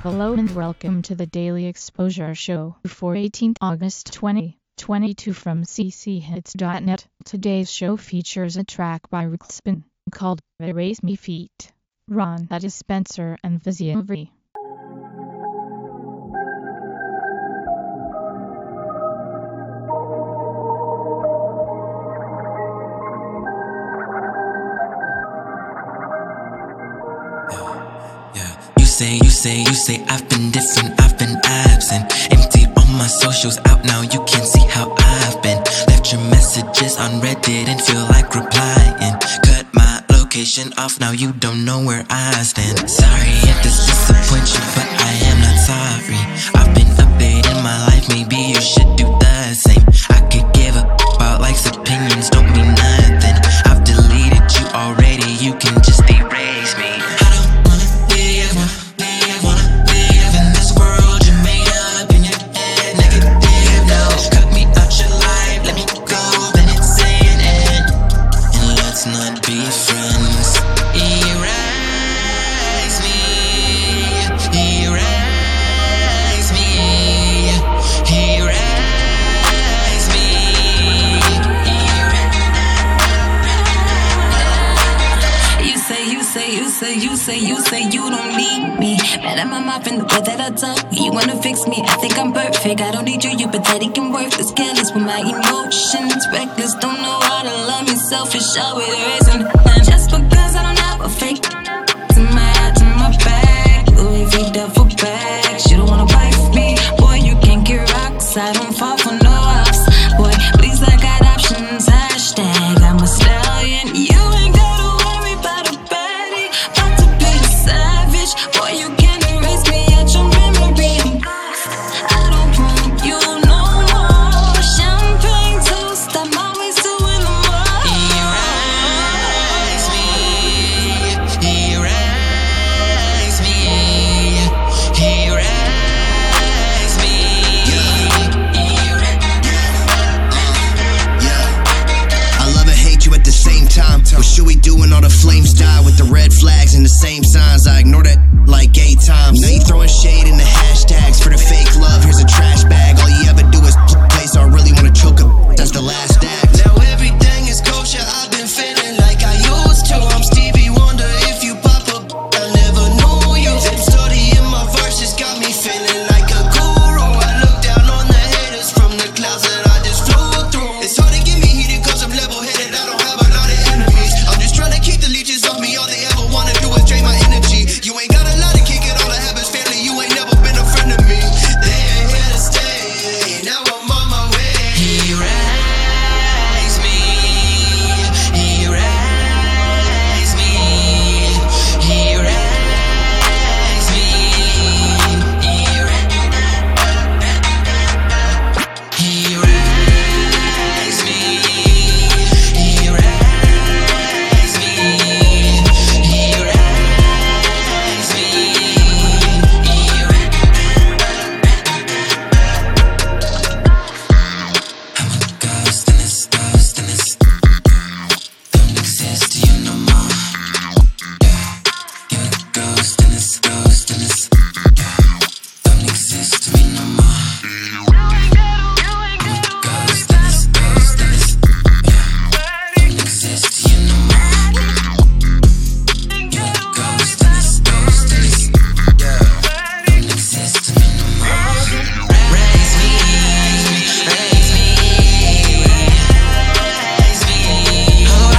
Hello and welcome to the Daily Exposure Show for 18th August 2022 from cchits.net. Today's show features a track by Rickspin called Erase Me Feet. Ron, that is Spencer and Visiovery. You say I've been different, I've been absent. Emptied all my socials out, now you can see how I've been. Left your messages unread, didn't feel like replying. Cut my location off, now you don't know where I stand. Sorry if this disappoints you, but I am not sorry. I've been updating my life, maybe you should do the same. I could give up about likes, opinions don't mean nothing. I've deleted you already, you can just erase me. You say you don't need me. Mad at my mouth in the way that I talk. You wanna fix me, I think I'm perfect. I don't need you, you pathetic and worthless. Careless with my emotions, reckless. Don't know how to love me, selfish, always erasing. Just because I don't have a fake. To my hat, to my back, Louis V duffel bag. She don't wanna wife me, boy, you can't get rocks. I don't fall for no ops, boy, please I got options. Hashtag I'm a stallion. You ain't gotta worry about a baddie. About to be a savage, boy, you can't erase me at your memory. I'm lost. I don't want you no more. Champagne toast, I'm always doing the most. Erase me, erase me, erase me. I love and hate you at the same time. What should we do when all the flames die? With the red flags and the same signs, I ignore that like 8 times. Now you throwing shade in the hashtags for the fake love. Here's a trash bag. All you ever do is place. I really wanna choke him. That's the last act. Now everything is kosher. I've been feeling like I used to. I'm Stevie Wonder. If you pop up, I never knew you. That study in my verses got me feeling like a guru. I look down on the haters from the clouds that I just flew through. It's hard to get me heated cause I'm level-headed. I don't have a lot of enemies. I'm just trying to keep the leeches off me. All they ever wanna do is drain my energy. You ain't got a lot to kick it, all I have is family. You ain't never been a friend of me. They ain't here to stay. Now I'm on my way. Erase me, erase me, erase me, erase me, erase me, ghost in this, don't exist to you no more. You're a ghost in this, don't exist to me no more. Ghost in this, don't exist to you no more. You're a ghost in this, don't exist to me no more. Raise me, raise me, raise me. Oh,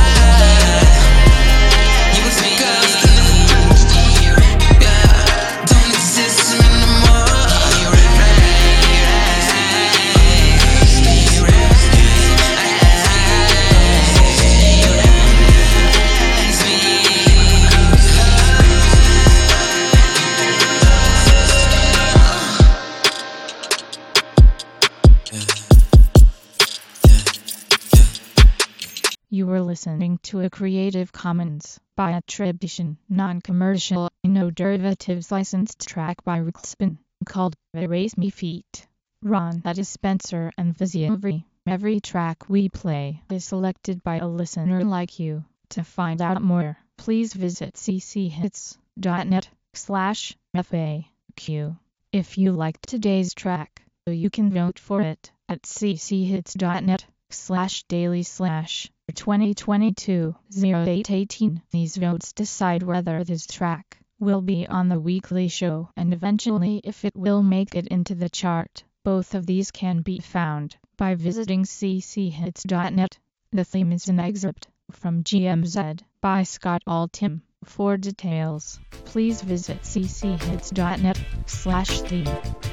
you was a ghost in this, don't exist to me no more. You were listening to a Creative Commons by attribution, non-commercial, no derivatives licensed track by Rickspin called Erase Me Feet. Ron, that is Spencer and Visiovery. Every track we play is selected by a listener like you. To find out more, please visit cchits.net/FAQ. Q. If you liked today's track, you can vote for it at cchits.net/daily/2022-0818. These votes decide whether this track will be on the weekly show and eventually if it will make it into the chart. Both of these can be found by visiting cchits.net. The theme is an excerpt from GMZ by Scott Altham. For details, please visit cchits.net/theme.